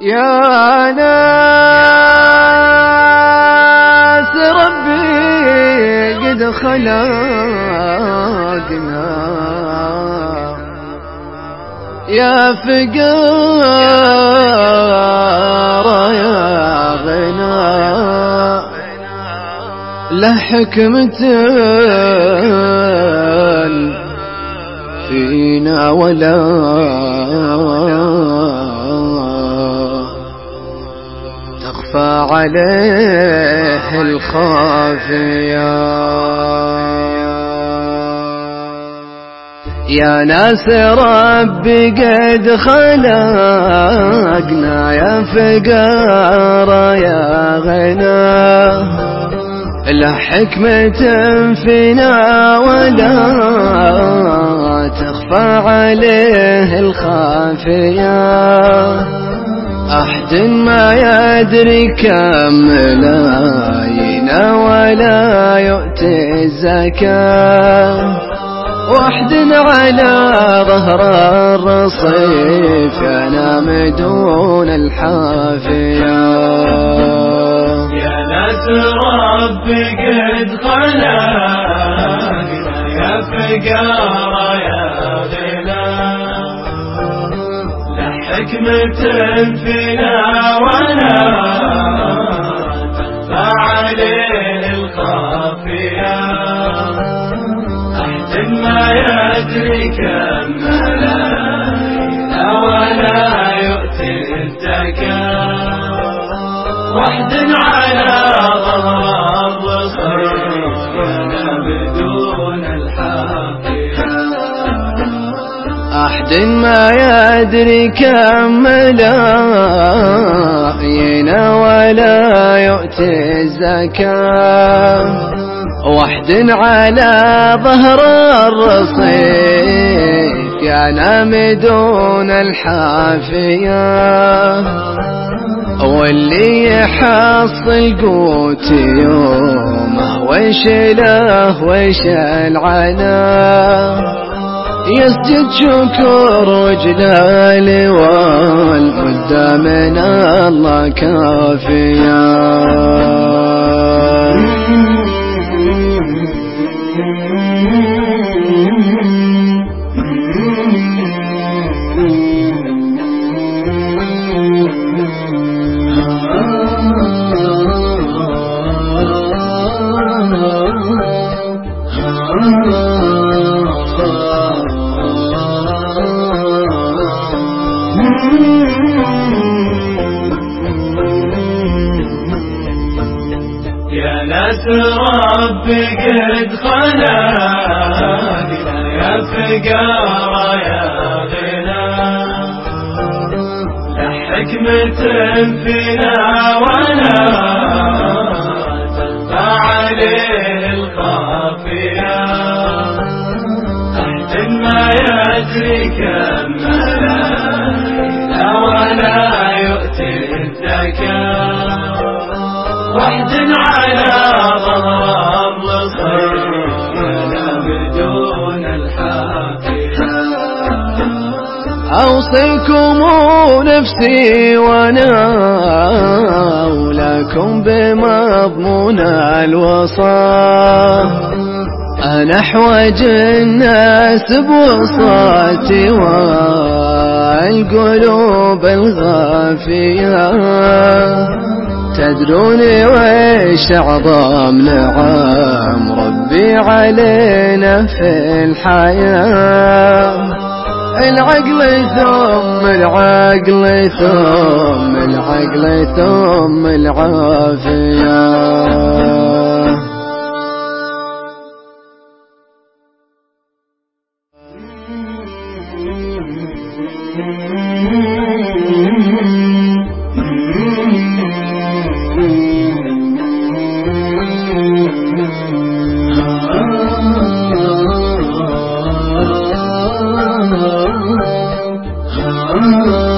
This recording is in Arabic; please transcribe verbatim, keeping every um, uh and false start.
يا ناس ربي قد خلقنا يا فقار يا غنى له حكمة فينا ولا تخفى عليه الخافية. يا ناس ربي قد خلقنا يا فقار يا غنى له حكمة فينا ولا تخفى عليه الخافية. أحد ما يدري كم ملايين ولا يؤتي الزكاة واحد على ظهر الرصيف ينام دون الحافية. يا ناس ربي قد خلقنا يا فقار يا غنى له حكمة فينا ولا تخفى عليه الخافية. أحد ما يدري كم ملايين ولا يؤتي الزكاة واحد على ظهر الرصيف ينام دون الحافية. أحد ما يدري كم ملايين ولا يؤتي الزكاة واحد على ظهر الرصيف ينام دون الحافية. واللي يحصل قوت يومه ويش له ويش العناه يسجد شكر وجلاله والمدة من الله كافية. يا ناس ربي قد خلقنا يا فقار يا غنى له حكمة فينا ولا تخفى عليه الخافية. أحد ما يدري كم ملايين ولا يؤتي الزكاة واحد على ظهر الرصيف ينام دون الحافية. أوصيكم نفسي وانا أولاكم بمضمون الوصاة. أنا أحوج الناس بوصاتي والقلوب الغافية. تدروني ويش أعظم نعم ربي علينا في الحياة. العقل ثم العقل ثم العقل ثم العافية.